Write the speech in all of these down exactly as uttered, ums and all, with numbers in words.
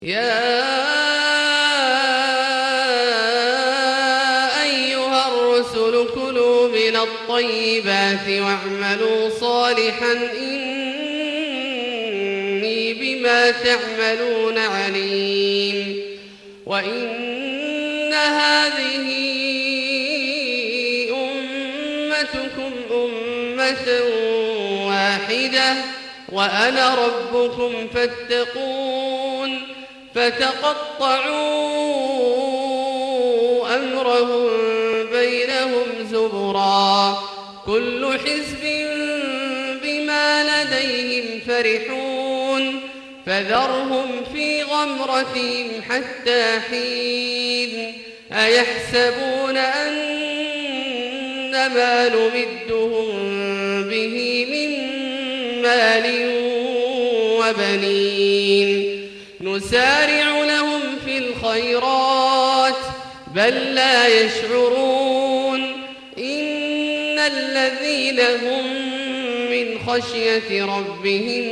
يا أيها الرسل كلوا من الطيبات واعملوا صالحا إني بما تعملون عليم. وإن هذه أمتكم أمة واحدة وأنا ربكم فاتقون. فتقطعوا أمرهم بينهم زبرا كل حزب بما لديهم فرحون. فذرهم في غمرتهم حتى حين. أيحسبون أن ما نمدهم به من مال وبنين نسارع لهم في الخيرات بل لا يشعرون. إن الذين هم من خشية ربهم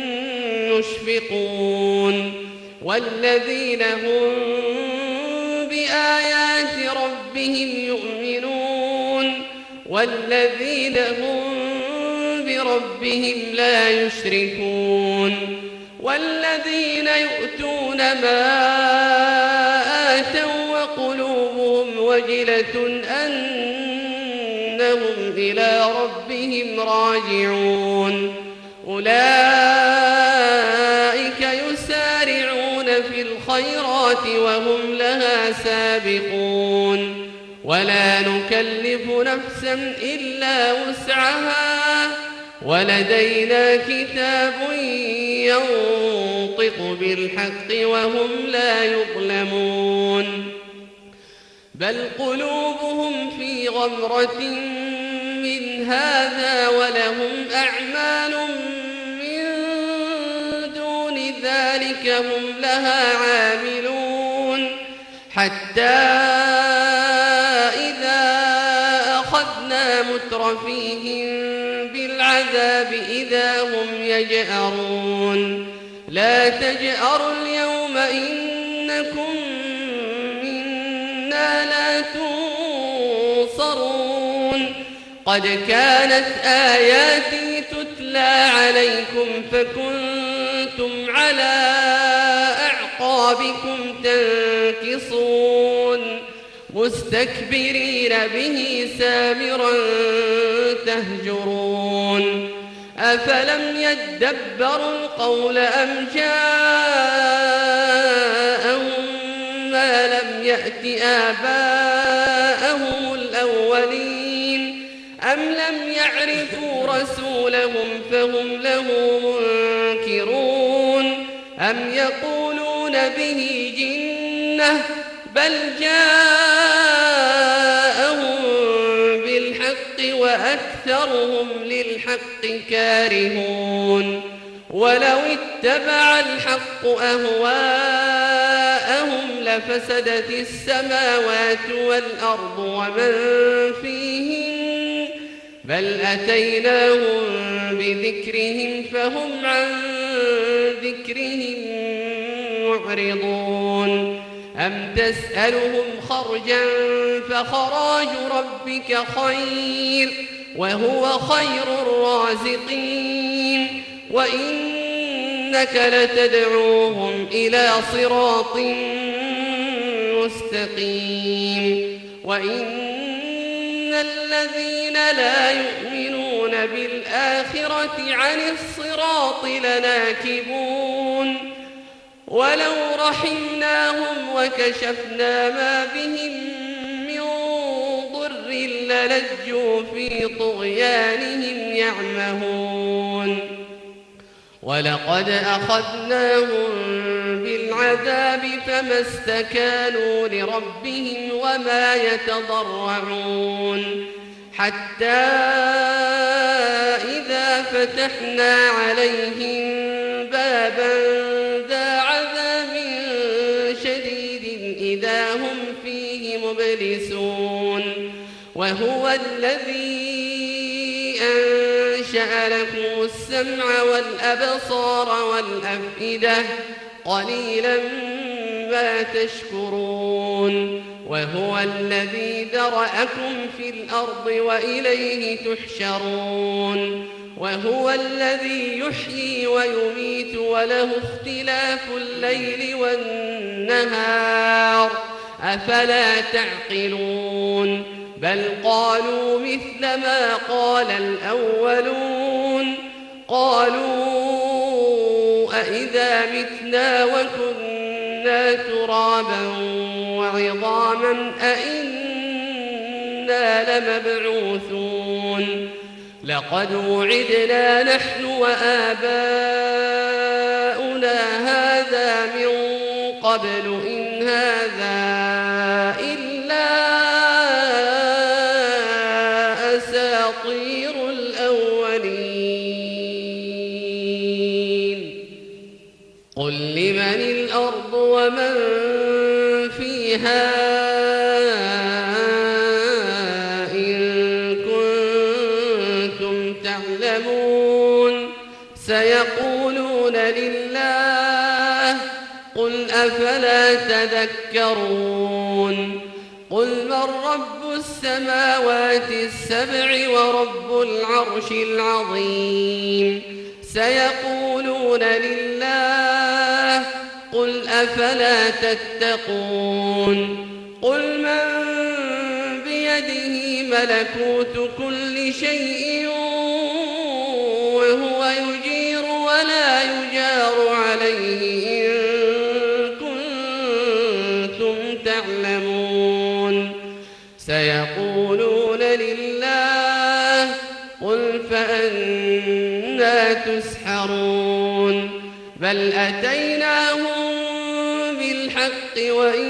مشفقون والذين هم بآيات ربهم يؤمنون والذين هم بربهم لا يشركون والذين يؤتون ما آتوا وقلوبهم وجلة أنهم إلى ربهم راجعون. أولئك يسارعون في الخيرات وهم لها سابقون. ولا نكلف نفسا إلا وسعها ولدينا كتاب ينطق بالحق وهم لا يظلمون. بل قلوبهم في غمرة من هذا ولهم أعمال من دون ذلك هم لها عاملون. حتى إذا أخذنا مترفيهم بالعذاب إذا هم يجأرون. لا تجأروا اليوم إنكم منا لا تنصرون. قد كانت آياتي تتلى عليكم فكنتم على أعقابكم تنكصون مستكبرين به سامرا تهجرون. أفلم يدبروا القول أم جاءهم ما لم يأت آباءهم الأولين أم لم يعرفوا رسولهم فهم له منكرون. أم يقولون به جنة بل جاءهم بالحق وأكثرهم للحق كارهون. ولو اتبع الحق أهواءهم لفسدت السماوات والأرض ومن فيهن بل أتيناهم بذكرهم فهم عن ذكرهم معرضون. أم تسألهم خرجا فخراج ربك خير وهو خير الرازقين. وإنك لتدعوهم إلى صراط مستقيم. وإن الذين لا يؤمنون بالآخرة عن الصراط لناكبون. ولو رحمناهم وكشفنا ما بهم من ضر للجوا في طغيانهم يعمهون. ولقد أخذناهم بالعذاب فما استكانوا لربهم وما يتضرعون. حتى إذا فتحنا عليهم بابا إذا هم فيه مبلسون. وهو الذي أنشأ لكم السمع والأبصار والأفئدة قليلا ما تشكرون وهو الذي ذرأكم في الأرض وإليه تحشرون وهو الذي يحيي ويميت وله اختلاف الليل والنهار أفلا تعقلون بل قالوا مثل ما قال الأولون قالوا أإذا متنا وكنا ترابا وعظاما أإنا لمبعوثون لقد وعدنا نحن وآباؤنا هذا من قبل إن هذا إلا أساطير الأولين قل لمن الأرض ومن فيها سيقولون لله قل أفلا تذكرون قل من رب السماوات السبع ورب العرش العظيم سيقولون لله قل أفلا تتقون قل من بيده ملكوت كل شيء وهو يجير ولا يجار عليه إن كنتم تعلمون سيقولون لله قل فأنى تسحرون بل أتيناهم بالحق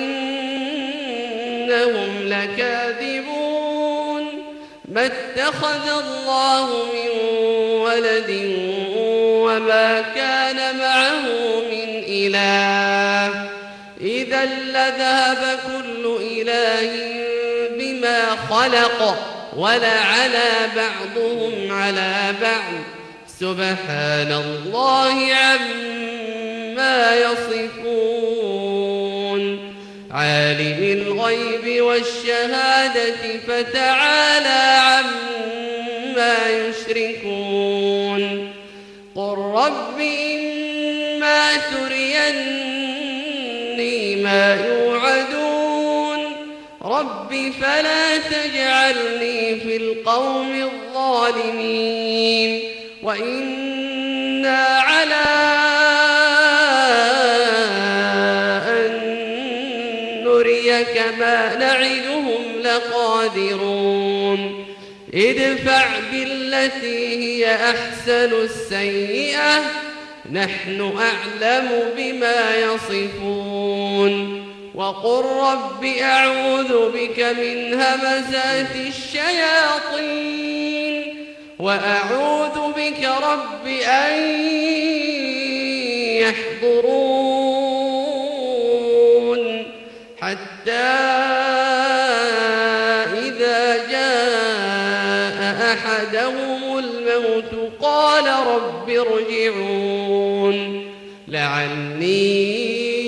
وإنهم لكاذبون ما اتخذ الله من ولد وما كان معه من إله إذا لذهب كل إله بما خلق ولعلى بعضهم على بعض سبحان الله عما يصفون عالم الغيب والشهادة فتعالى عما يشركون قل رب إما تريني ما يوعدون رب فلا تجعلني في القوم الظالمين وإنا على أن نريك ما نعدهم لقادرون ادفع بالتي هي أحسن السيئة نحن أعلم بما يصفون وقل رب أعوذ بك من همزات الشياطين وأعوذ بك رب أن يحضرون حتى إذا جاء أحدهم الموت قال رب ارجعون لعلي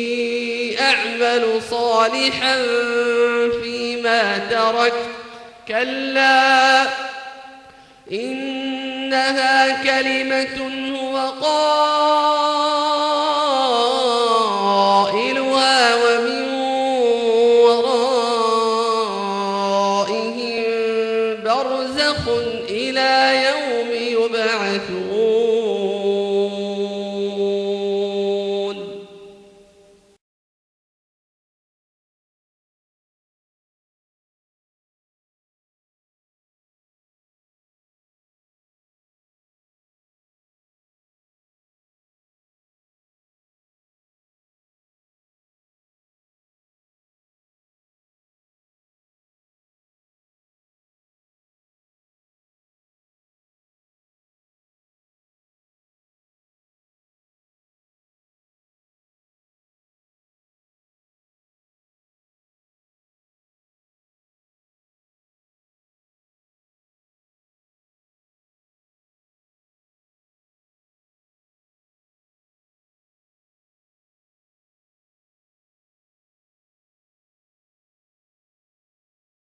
أعمل صالحا فيما تركت كلا إنها كلمة هو قائلها